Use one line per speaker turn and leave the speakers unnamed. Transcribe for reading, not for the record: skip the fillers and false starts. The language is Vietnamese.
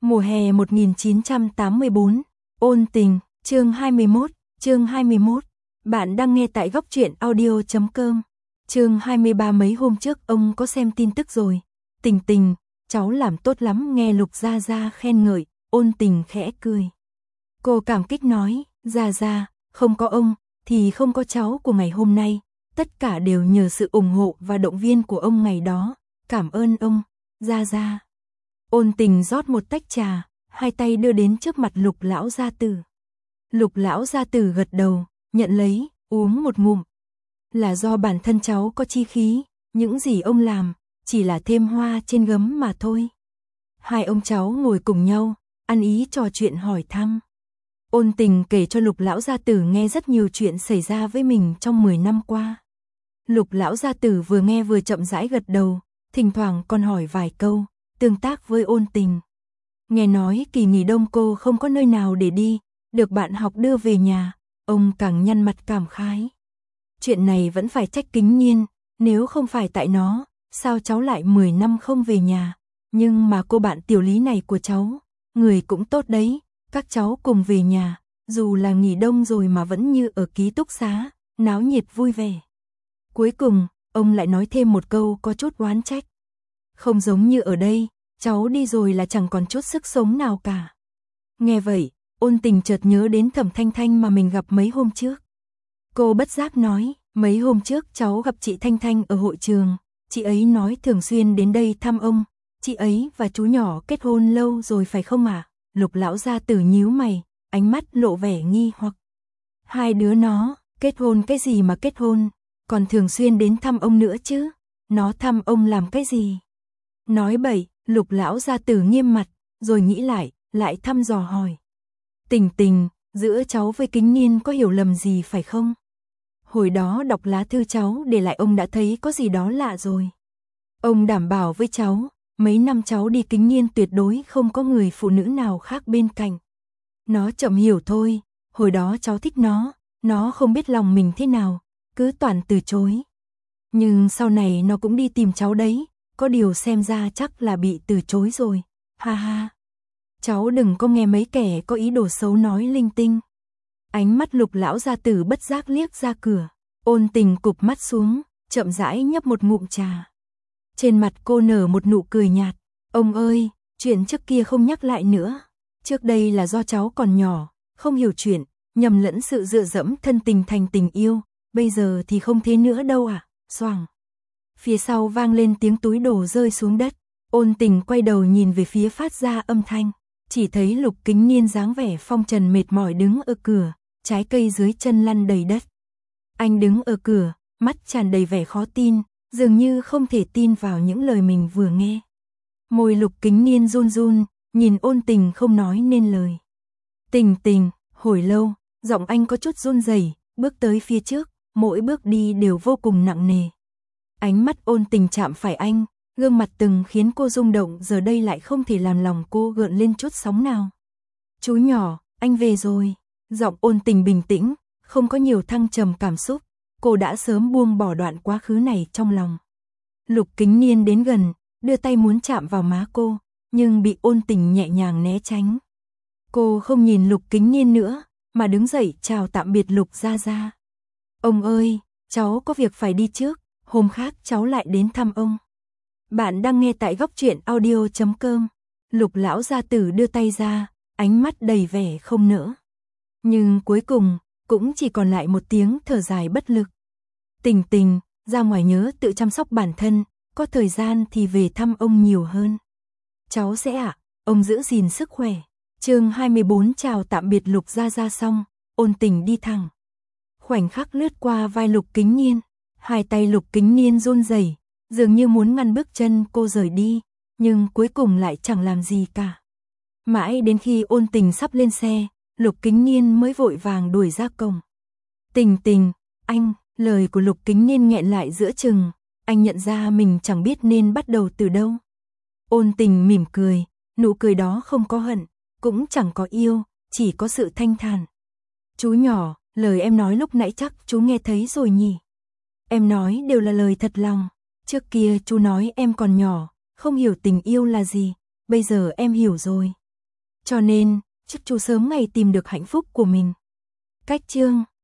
Mùa hè 1984, ôn tình, chương 21. Bạn đang nghe tại góc truyện audio.com. Chương 23. Mấy hôm trước ông có xem tin tức rồi. Tình tình, cháu làm tốt lắm, nghe Lục Gia Gia khen ngợi, ôn tình khẽ cười. Cô cảm kích nói, Gia Gia, không có ông, thì không có cháu của ngày hôm nay. Tất cả đều nhờ sự ủng hộ và động viên của ông ngày đó. Cảm ơn ông, Gia Gia. Ôn tình rót một tách trà, hai tay đưa đến trước mặt Lục lão gia tử. Lục lão gia tử gật đầu, nhận lấy, uống một ngụm. Là do bản thân cháu có chi khí, những gì ông làm, chỉ là thêm hoa trên gấm mà thôi. Hai ông cháu ngồi cùng nhau, ăn ý trò chuyện hỏi thăm. Ôn tình kể cho Lục lão gia tử nghe rất nhiều chuyện xảy ra với mình trong 10 năm qua. Lục lão gia tử vừa nghe vừa chậm rãi gật đầu, thỉnh thoảng còn hỏi vài câu, tương tác với ôn tình. Nghe nói kỳ nghỉ đông cô không có nơi nào để đi, được bạn học đưa về nhà, ông càng nhăn mặt cảm khái. Chuyện này vẫn phải trách Kính Nhiên, nếu không phải tại nó, sao cháu lại 10 năm không về nhà. Nhưng mà cô bạn Tiểu Lý này của cháu, người cũng tốt đấy, các cháu cùng về nhà, dù là nghỉ đông rồi mà vẫn như ở ký túc xá, náo nhiệt vui vẻ. Cuối cùng, ông lại nói thêm một câu có chút oán trách. Không giống như ở đây, cháu đi rồi là chẳng còn chút sức sống nào cả. Nghe vậy, ôn tình chợt nhớ đến Thẩm Thanh Thanh mà mình gặp mấy hôm trước. Cô bất giác nói, mấy hôm trước cháu gặp chị Thanh Thanh ở hội trường, chị ấy nói thường xuyên đến đây thăm ông, chị ấy và chú nhỏ kết hôn lâu rồi phải không ạ? Lục lão gia tử nhíu mày, ánh mắt lộ vẻ nghi hoặc. Hai đứa nó, kết hôn cái gì mà kết hôn, còn thường xuyên đến thăm ông nữa chứ, nó thăm ông làm cái gì? Nói bậy, Lục lão gia tử nghiêm mặt, rồi nghĩ lại thăm dò hỏi. Tình tình, giữa cháu với Kính Nhiên có hiểu lầm gì phải không? Hồi đó đọc lá thư cháu để lại ông đã thấy có gì đó lạ rồi. Ông đảm bảo với cháu, mấy năm cháu đi Kính Nhiên tuyệt đối không có người phụ nữ nào khác bên cạnh. Nó chậm hiểu thôi, hồi đó cháu thích nó không biết lòng mình thế nào, cứ toàn từ chối. Nhưng sau này nó cũng đi tìm cháu đấy. Có điều xem ra chắc là bị từ chối rồi, ha ha. Cháu đừng có nghe mấy kẻ có ý đồ xấu nói linh tinh. Ánh mắt Lục lão gia tử bất giác liếc ra cửa, ôn tình cụp mắt xuống, chậm rãi nhấp một ngụm trà. Trên mặt cô nở một nụ cười nhạt, ông ơi, chuyện trước kia không nhắc lại nữa. Trước đây là do cháu còn nhỏ, không hiểu chuyện, nhầm lẫn sự dựa dẫm thân tình thành tình yêu, bây giờ thì không thế nữa đâu à, xoàng. Phía sau vang lên tiếng túi đồ rơi xuống đất, ôn tình quay đầu nhìn về phía phát ra âm thanh, chỉ thấy Lục Kính Nhiên dáng vẻ phong trần mệt mỏi đứng ở cửa, trái cây dưới chân lăn đầy đất. Anh đứng ở cửa, mắt tràn đầy vẻ khó tin, dường như không thể tin vào những lời mình vừa nghe. Môi Lục Kính Nhiên run run, nhìn ôn tình không nói nên lời. Tình tình, hồi lâu, giọng anh có chút run rẩy, bước tới phía trước, mỗi bước đi đều vô cùng nặng nề. Ánh mắt ôn tình chạm phải anh, gương mặt từng khiến cô rung động giờ đây lại không thể làm lòng cô gợn lên chút sóng nào. Chú nhỏ, anh về rồi. Giọng ôn tình bình tĩnh, không có nhiều thăng trầm cảm xúc, cô đã sớm buông bỏ đoạn quá khứ này trong lòng. Lục Kính Nhiên đến gần, đưa tay muốn chạm vào má cô, nhưng bị ôn tình nhẹ nhàng né tránh. Cô không nhìn Lục Kính Nhiên nữa, mà đứng dậy chào tạm biệt Lục Gia Gia. Ông ơi, cháu có việc phải đi trước. Hôm khác cháu lại đến thăm ông. Bạn đang nghe tại góc truyện audio.com. Lục lão gia tử đưa tay ra, ánh mắt đầy vẻ không nỡ. Nhưng cuối cùng, cũng chỉ còn lại một tiếng thở dài bất lực. Tình tình, ra ngoài nhớ tự chăm sóc bản thân, có thời gian thì về thăm ông nhiều hơn. Cháu sẽ ạ, ông giữ gìn sức khỏe. Chương 24 chào tạm biệt Lục Gia Gia xong, ôn tình đi thẳng. Khoảnh khắc lướt qua vai Lục Kính Nhiên. Hai tay Lục Kính Nhiên run rẩy, dường như muốn ngăn bước chân cô rời đi, nhưng cuối cùng lại chẳng làm gì cả. Mãi đến khi ôn tình sắp lên xe, Lục Kính Nhiên mới vội vàng đuổi ra cổng. Tình tình, anh, lời của Lục Kính Nhiên nghẹn lại giữa chừng, anh nhận ra mình chẳng biết nên bắt đầu từ đâu. Ôn tình mỉm cười, nụ cười đó không có hận, cũng chẳng có yêu, chỉ có sự thanh thản. Chú nhỏ, lời em nói lúc nãy chắc chú nghe thấy rồi nhỉ? Em nói đều là lời thật lòng. Trước kia chú nói em còn nhỏ, không hiểu tình yêu là gì, bây giờ em hiểu rồi. Cho nên, chúc chú sớm ngày tìm được hạnh phúc của mình. Cách chương